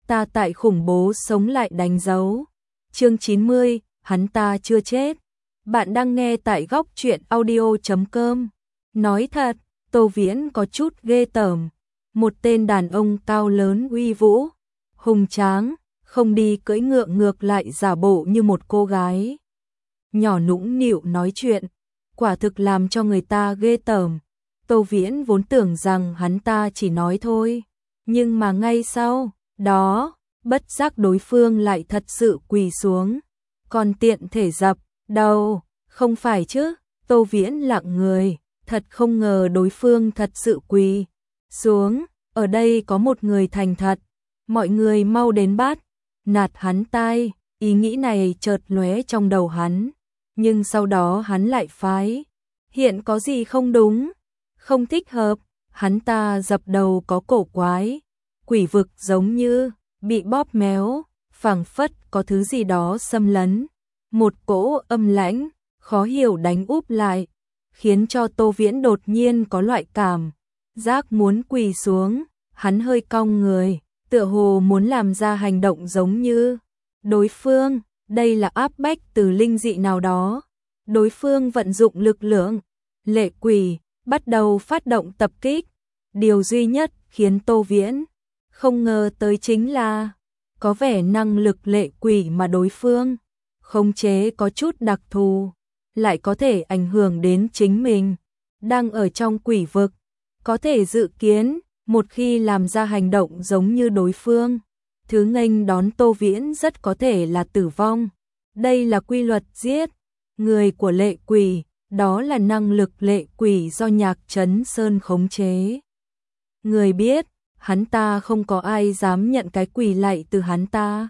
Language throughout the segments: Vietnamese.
ta tại khủng bố sống lại đánh dấu. Chương 90, hắn ta chưa chết. Bạn đang nghe tại góc truyện audio.com. Nói thật, Tô Viễn có chút ghê tởm. Một tên đàn ông cao lớn uy vũ, hùng tráng, không đi cưỡi ngựa ngược lại giả bộ như một cô gái nhỏ nũng nịu nói chuyện, quả thực làm cho người ta ghê tởm. Tô Viễn vốn tưởng rằng hắn ta chỉ nói thôi, nhưng mà ngay sau đó, bất giác đối phương lại thật sự quỳ xuống, còn tiện thể dập đầu, không phải chứ? Tô Viễn lặng người, thật không ngờ đối phương thật sự quỳ xuống, ở đây có một người thành thật, mọi người mau đến bắt nạt hắn tai. Ý nghĩ này chợt lóe trong đầu hắn, nhưng sau đó hắn lại phái hiện có gì không đúng, không thích hợp. Hắn ta dập đầu có cổ quái, quỷ vực giống như bị bóp méo, phảng phất có thứ gì đó xâm lấn, một cỗ âm lãnh khó hiểu đánh úp lại, khiến cho Tô Viễn đột nhiên có loại cảm giác muốn quỳ xuống. Hắn hơi cong người, tựa hồ muốn làm ra hành động giống như đối phương, đây là áp bách từ linh dị nào đó. Đối phương vận dụng lực lượng lệ quỷ, bắt đầu phát động tập kích. Điều duy nhất khiến Tô Viễn không ngờ tới chính là có vẻ năng lực lệ quỷ mà đối phương khống chế có chút đặc thù, lại có thể ảnh hưởng đến chính mình đang ở trong quỷ vực. Có thể dự kiến, một khi làm ra hành động giống như đối phương, thứ nghênh đón Tô Viễn rất có thể là tử vong. Đây là quy luật giết người của lệ quỷ, đó là năng lực lệ quỷ do Nhạc Trấn Sơn khống chế. Người biết, hắn ta không có ai dám nhận cái quỷ lạy từ hắn ta,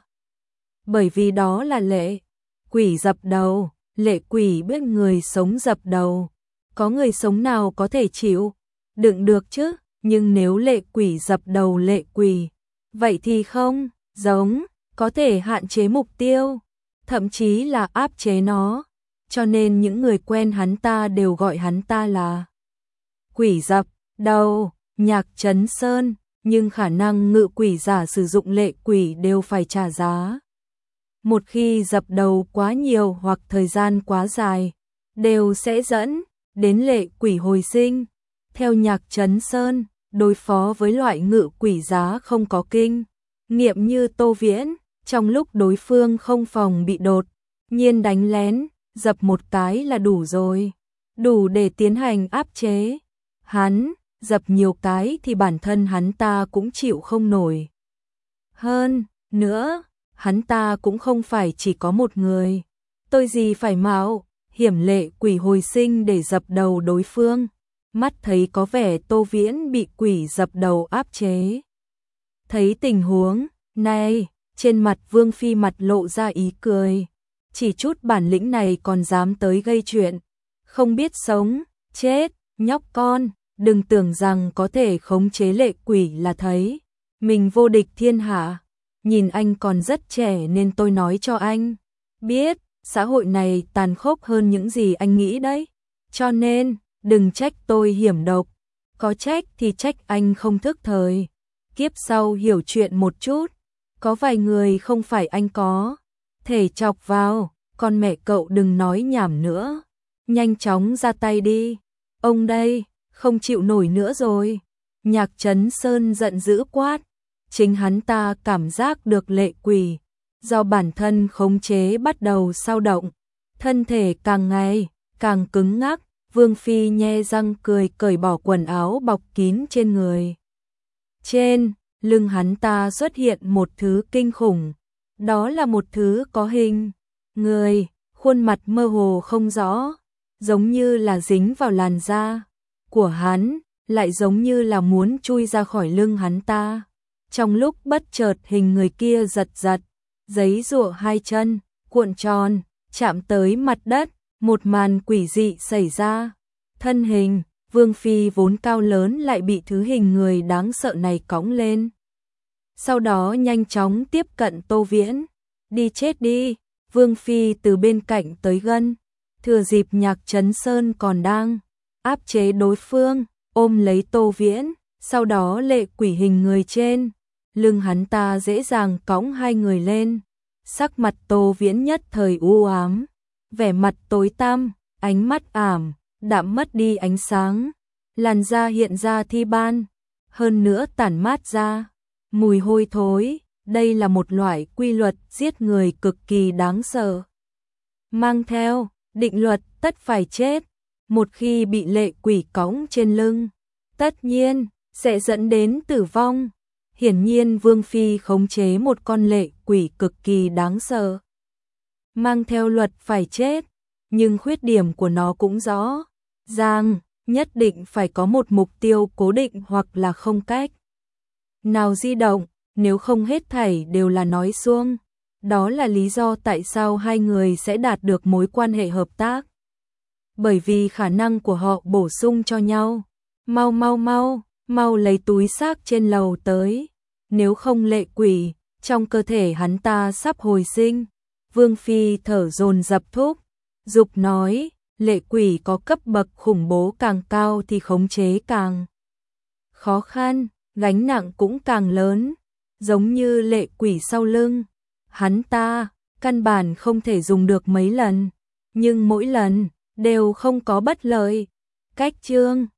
bởi vì đó là lệ quỷ dập đầu. Lệ quỷ biết người sống dập đầu, có người sống nào có thể chịu đựng được chứ? Nhưng nếu lệ quỷ dập đầu lệ quỷ, vậy thì không giống có thể hạn chế mục tiêu, thậm chí là áp chế nó. Cho nên những người quen hắn ta đều gọi hắn ta là quỷ dập đầu. Nhạc Trấn Sơn, nhưng khả năng ngự quỷ giả sử dụng lệ quỷ đều phải trả giá. Một khi dập đầu quá nhiều hoặc thời gian quá dài, đều sẽ dẫn đến lệ quỷ hồi sinh. Theo Nhạc Trấn Sơn, đối phó với loại ngự quỷ giá không có kinh nghiệm như Tô Viễn, trong lúc đối phương không phòng bị đột nhiên đánh lén, dập một cái là đủ rồi, đủ để tiến hành áp chế. Hắn dập nhiều cái thì bản thân hắn ta cũng chịu không nổi. Hơn nữa, hắn ta cũng không phải chỉ có một người, tôi gì phải mạo hiểm lệ quỷ hồi sinh để dập đầu đối phương. Mắt thấy có vẻ Tô Viễn bị quỷ dập đầu áp chế. Thấy tình huống này, trên mặt Vương Phi mặt lộ ra ý cười. Chỉ chút bản lĩnh này còn dám tới gây chuyện, không biết sống chết. Nhóc con, đừng tưởng rằng có thể khống chế lệ quỷ là thấy mình vô địch thiên hạ. Nhìn anh còn rất trẻ nên tôi nói cho anh biết, xã hội này tàn khốc hơn những gì anh nghĩ đấy. Cho nên, đừng trách tôi hiểm độc, có trách thì trách anh không thức thời. Kiếp sau hiểu chuyện một chút, có vài người không phải anh có thể chọc vào, con mẹ cậu đừng nói nhảm nữa. Nhanh chóng ra tay đi, ông đây, không chịu nổi nữa rồi. Nhạc Trấn Sơn giận dữ quát, chính hắn ta cảm giác được lệ quỷ do bản thân khống chế bắt đầu xao động, thân thể càng ngày càng cứng ngắc. Vương Phi nhe răng cười cởi bỏ quần áo bọc kín trên người. Trên lưng hắn ta xuất hiện một thứ kinh khủng, đó là một thứ có hình người, khuôn mặt mơ hồ không rõ, giống như là dính vào làn da của hắn, lại giống như là muốn chui ra khỏi lưng hắn ta. Trong lúc bất chợt hình người kia giật giật, giấy giụa hai chân, cuộn tròn, chạm tới mặt đất. Một màn quỷ dị xảy ra, thân hình Vương Phi vốn cao lớn lại bị thứ hình người đáng sợ này cõng lên. Sau đó nhanh chóng tiếp cận Tô Viễn. Đi chết đi. Vương Phi từ bên cạnh tới gần, thừa dịp Nhạc Trấn Sơn còn đang áp chế đối phương, ôm lấy Tô Viễn. Sau đó lệ quỷ hình người trên lưng hắn ta dễ dàng cõng hai người lên. Sắc mặt Tô Viễn nhất thời u ám, vẻ mặt tối tăm, ánh mắt ảm đạm mất đi ánh sáng, làn da hiện ra thi ban, hơn nữa tản mát ra mùi hôi thối. Đây là một loại quy luật giết người cực kỳ đáng sợ, mang theo định luật tất phải chết. Một khi bị lệ quỷ cõng trên lưng, tất nhiên sẽ dẫn đến tử vong. Hiển nhiên Vương Phi khống chế một con lệ quỷ cực kỳ đáng sợ, mang theo luật phải chết, nhưng khuyết điểm của nó cũng rõ ràng, nhất định phải có một mục tiêu cố định hoặc là không cách nào di động, nếu không hết thảy đều là nói suông. Đó là lý do tại sao hai người sẽ đạt được mối quan hệ hợp tác, bởi vì khả năng của họ bổ sung cho nhau. Mau lấy túi xác trên lầu tới, nếu không lệ quỷ trong cơ thể hắn ta sắp hồi sinh. Vương Phi thở dồn dập thúc giục nói, lệ quỷ có cấp bậc khủng bố càng cao thì khống chế càng khó khăn, gánh nặng cũng càng lớn, giống như lệ quỷ sau lưng. Hắn ta căn bản không thể dùng được mấy lần, nhưng mỗi lần đều không có bất lợi. Cách chương